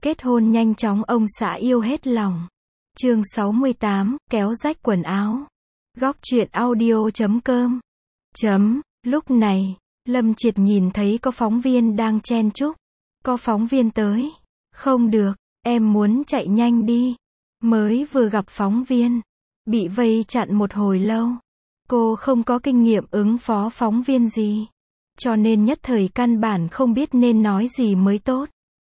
Kết hôn nhanh chóng ông xã yêu hết lòng. Chương 68, kéo rách quần áo. Góc truyện audio.com. Lúc này, Lâm Triệt nhìn thấy có phóng viên đang chen chúc. Có phóng viên tới. Không được, em muốn chạy nhanh đi. Mới vừa gặp phóng viên. Bị vây chặn một hồi lâu. Cô không có kinh nghiệm ứng phó phóng viên gì. Cho nên nhất thời căn bản không biết nên nói gì mới tốt.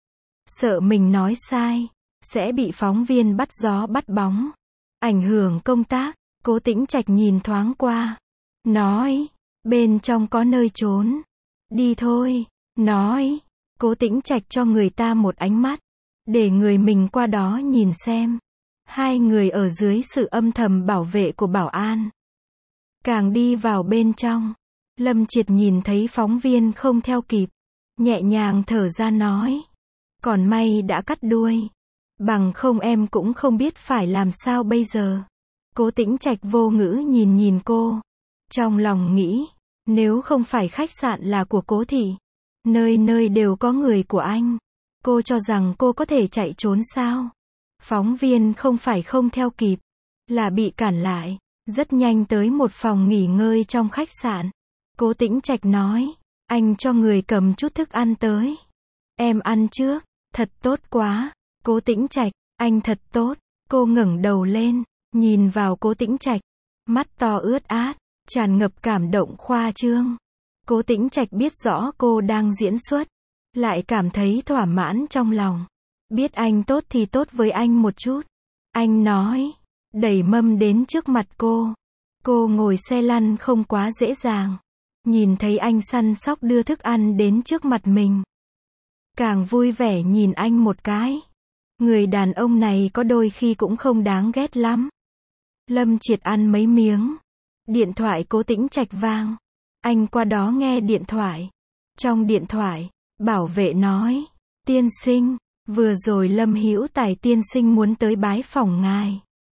Sợ mình nói sai, sẽ bị phóng viên bắt gió bắt bóng. Ảnh hưởng công tác, Cố Tĩnh Trạch nhìn thoáng qua. Nói, bên trong có nơi trốn. Đi thôi, nói. Cố Tĩnh Trạch cho người ta một ánh mắt. Để người mình qua đó nhìn xem. Hai người ở dưới sự âm thầm bảo vệ của bảo an. Càng đi vào bên trong, Lâm Triệt nhìn thấy phóng viên không theo kịp. Nhẹ nhàng thở ra nói. Còn may đã cắt đuôi. Bằng không em cũng không biết phải làm sao bây giờ. Cố Tĩnh Trạch vô ngữ nhìn cô. Trong lòng nghĩ, nếu không phải khách sạn là của Cố thị, nơi nơi đều có người của anh. Cô cho rằng cô có thể chạy trốn sao? Phóng viên không phải không theo kịp, là bị cản lại. Rất nhanh tới một phòng nghỉ ngơi trong khách sạn. Cố Tĩnh Trạch nói, anh cho người cầm chút thức ăn tới. Em ăn trước, thật tốt quá. Cố Tĩnh Trạch, anh thật tốt. Cô ngẩng đầu lên, nhìn vào Cố Tĩnh Trạch, mắt to ướt át, tràn ngập cảm động khoa trương. Cố Tĩnh Trạch biết rõ cô đang diễn xuất, lại cảm thấy thỏa mãn trong lòng. Biết anh tốt thì tốt với anh một chút. Anh nói, đẩy mâm đến trước mặt cô. Cô ngồi xe lăn không quá dễ dàng. Nhìn thấy anh săn sóc đưa thức ăn đến trước mặt mình. Càng vui vẻ nhìn anh một cái. Người đàn ông này có đôi khi cũng không đáng ghét lắm. Lâm Triệt ăn mấy miếng. Điện thoại Cố Tĩnh Trạch vang. Anh qua đó nghe điện thoại. Trong điện thoại, bảo vệ nói, tiên sinh, vừa rồi Lâm Hữu Tài tiên sinh muốn tới bái phỏng ngài.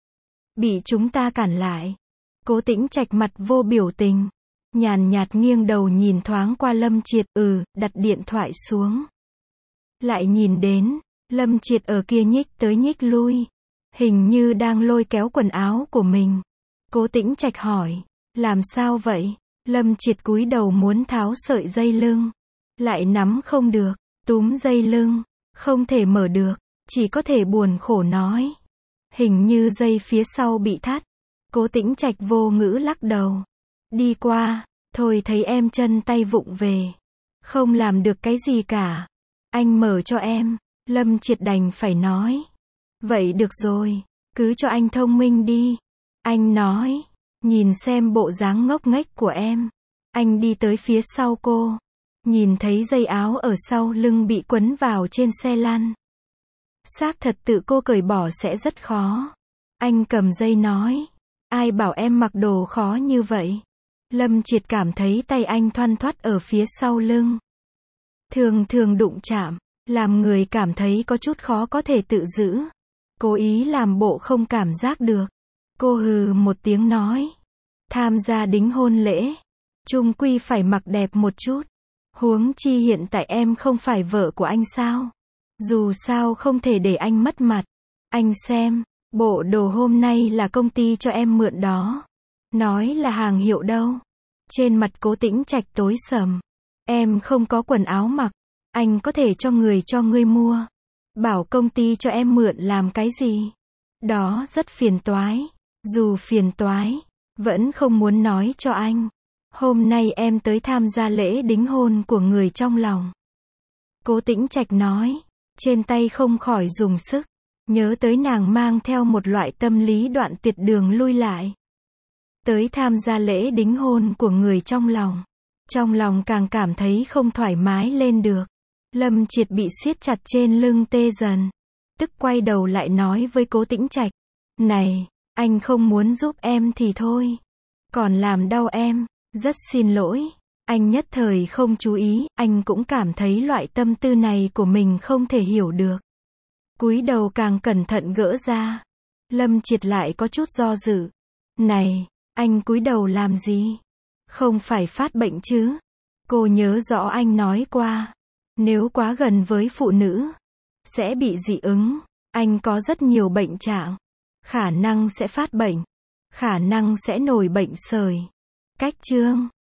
Bị chúng ta cản lại. Cố Tĩnh Trạch mặt vô biểu tình. Nhàn nhạt nghiêng đầu nhìn thoáng qua Lâm Triệt, đặt điện thoại xuống. Lại nhìn đến, Lâm Triệt ở kia nhích tới nhích lui. Hình như đang lôi kéo quần áo của mình. Cố Tĩnh Trạch hỏi, làm sao vậy? Lâm Triệt cúi đầu muốn tháo sợi dây lưng. Lại nắm không được, túm dây lưng, không thể mở được, chỉ có thể buồn khổ nói. Hình như dây phía sau bị thắt. Cố Tĩnh Trạch vô ngữ lắc đầu. Đi qua, thôi thấy em chân tay vụng về. Không làm được cái gì cả. Anh mở cho em. Lâm Triệt đành phải nói. Vậy được rồi, cứ cho anh thông minh đi. Anh nói, nhìn xem bộ dáng ngốc nghếch của em. Anh đi tới phía sau cô. Nhìn thấy dây áo ở sau lưng bị quấn vào trên xe lăn. Xác thật tự cô cởi bỏ sẽ rất khó. Anh cầm dây nói. Ai bảo em mặc đồ khó như vậy? Lâm Triệt cảm thấy tay anh thoăn thoắt ở phía sau lưng. Thường thường đụng chạm, làm người cảm thấy có chút khó có thể tự giữ. Cố ý làm bộ không cảm giác được. Cô hừ một tiếng nói. Tham gia đính hôn lễ, chung quy phải mặc đẹp một chút. Huống chi hiện tại em không phải vợ của anh sao? Dù sao không thể để anh mất mặt. Anh xem, bộ đồ hôm nay là công ty cho em mượn đó. Nói là hàng hiệu đâu. Trên mặt Cố Tĩnh Trạch tối sầm. Em không có quần áo mặc. Anh có thể cho ngươi mua. Bảo công ty cho em mượn làm cái gì? Đó rất phiền toái. Dù phiền toái, vẫn không muốn nói cho anh. Hôm nay em tới tham gia lễ đính hôn của người trong lòng. Cố Tĩnh Trạch nói. Trên tay không khỏi dùng sức. Nhớ tới nàng mang theo một loại tâm lý đoạn tuyệt đường lui lại. Tới tham gia lễ đính hôn của người trong lòng. Trong lòng càng cảm thấy không thoải mái lên được. Lâm Triệt bị siết chặt trên lưng tê dần. Tức quay đầu lại nói với Cố Tĩnh Trạch. Này, anh không muốn giúp em thì thôi. Còn làm đau em, rất xin lỗi. Anh nhất thời không chú ý, anh cũng cảm thấy loại tâm tư này của mình không thể hiểu được. Cúi đầu càng cẩn thận gỡ ra. Lâm Triệt lại có chút do dự. Này, anh cúi đầu làm gì? Không phải phát bệnh chứ? Cô nhớ rõ anh nói qua. Nếu quá gần với phụ nữ, sẽ bị dị ứng. Anh có rất nhiều bệnh trạng. Khả năng sẽ phát bệnh. Khả năng sẽ nổi bệnh sởi. Cách chương